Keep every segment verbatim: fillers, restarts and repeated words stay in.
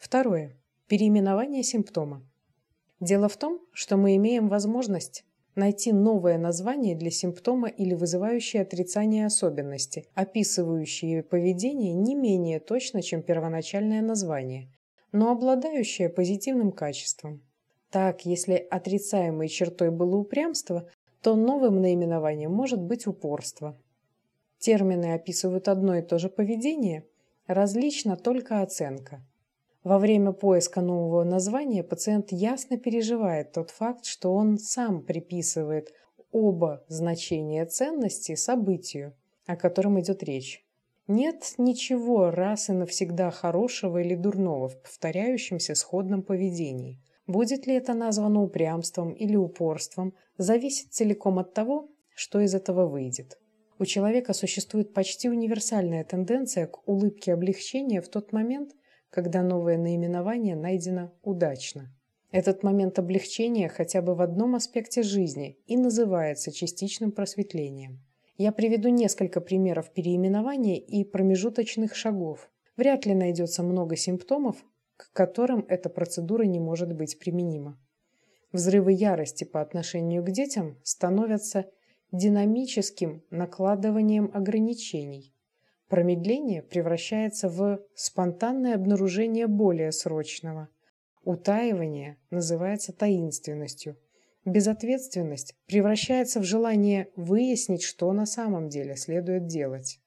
Второе. Переименование симптома. Дело в том, что мы имеем возможность найти новое название для симптома или вызывающее отрицание особенности, описывающие поведение не менее точно, чем первоначальное название, но обладающее позитивным качеством. Так, если отрицаемой чертой было упрямство, то новым наименованием может быть упорство. Термины описывают одно и то же поведение, различна только оценка. Во время поиска нового названия пациент ясно переживает тот факт, что он сам приписывает оба значения ценности событию, о котором идет речь. Нет ничего раз и навсегда хорошего или дурного в повторяющемся сходном поведении. Будет ли это названо упрямством или упорством, зависит целиком от того, что из этого выйдет. У человека существует почти универсальная тенденция к улыбке облегчения в тот момент, когда новое наименование найдено удачно. Этот момент облегчения хотя бы в одном аспекте жизни и называется частичным просветлением. Я приведу несколько примеров переименования и промежуточных шагов. Вряд ли найдется много симптомов, к которым эта процедура не может быть применима. Взрывы ярости по отношению к детям становятся динамическим накладыванием ограничений. Промедление превращается в спонтанное обнаружение более срочного. Утаивание называется таинственностью. Безответственность превращается в желание выяснить, что на самом деле следует делать.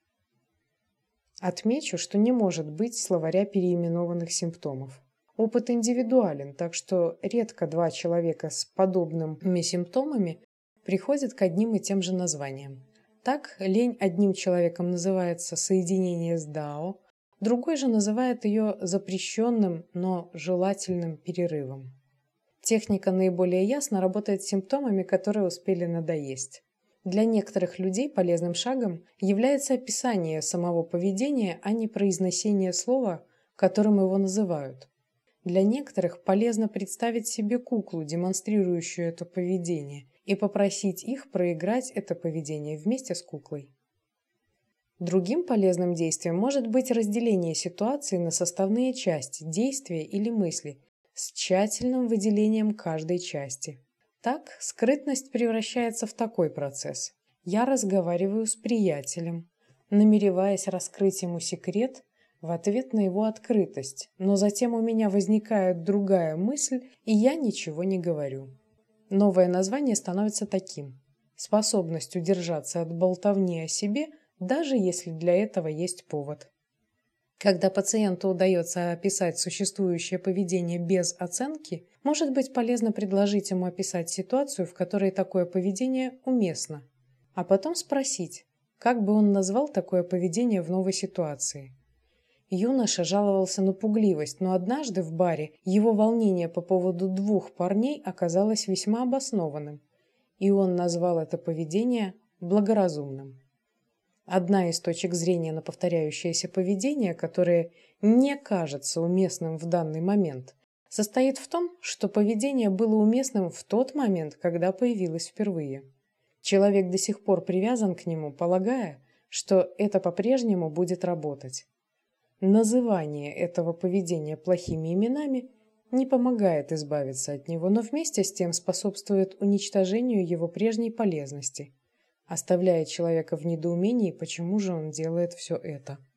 Отмечу, что не может быть словаря переименованных симптомов. Опыт индивидуален, так что редко два человека с подобными симптомами приходят к одним и тем же названиям. Так, лень одним человеком называется соединение с дао, другой же называет ее запрещенным, но желательным перерывом. Техника наиболее ясно работает с симптомами, которые успели надоесть. Для некоторых людей полезным шагом является описание самого поведения, а не произнесение слова, которым его называют. Для некоторых полезно представить себе куклу, демонстрирующую это поведение, и попросить их проиграть это поведение вместе с куклой. Другим полезным действием может быть разделение ситуации на составные части, действия или мысли, с тщательным выделением каждой части. Так, скрытность превращается в такой процесс. Я разговариваю с приятелем, намереваясь раскрыть ему секрет в ответ на его открытость, но затем у меня возникает другая мысль, и я ничего не говорю. Новое название становится таким: способность удержаться от болтовни о себе, даже если для этого есть повод. Когда пациенту удается описать существующее поведение без оценки, может быть полезно предложить ему описать ситуацию, в которой такое поведение уместно, а потом спросить, как бы он назвал такое поведение в новой ситуации. Юноша жаловался на пугливость, но однажды в баре его волнение по поводу двух парней оказалось весьма обоснованным, и он назвал это поведение благоразумным. Одна из точек зрения на повторяющееся поведение, которое не кажется уместным в данный момент, состоит в том, что поведение было уместным в тот момент, когда появилось впервые. Человек до сих пор привязан к нему, полагая, что это по-прежнему будет работать. Называние этого поведения плохими именами не помогает избавиться от него, но вместе с тем способствует уничтожению его прежней полезности, оставляя человека в недоумении, почему же он делает все это.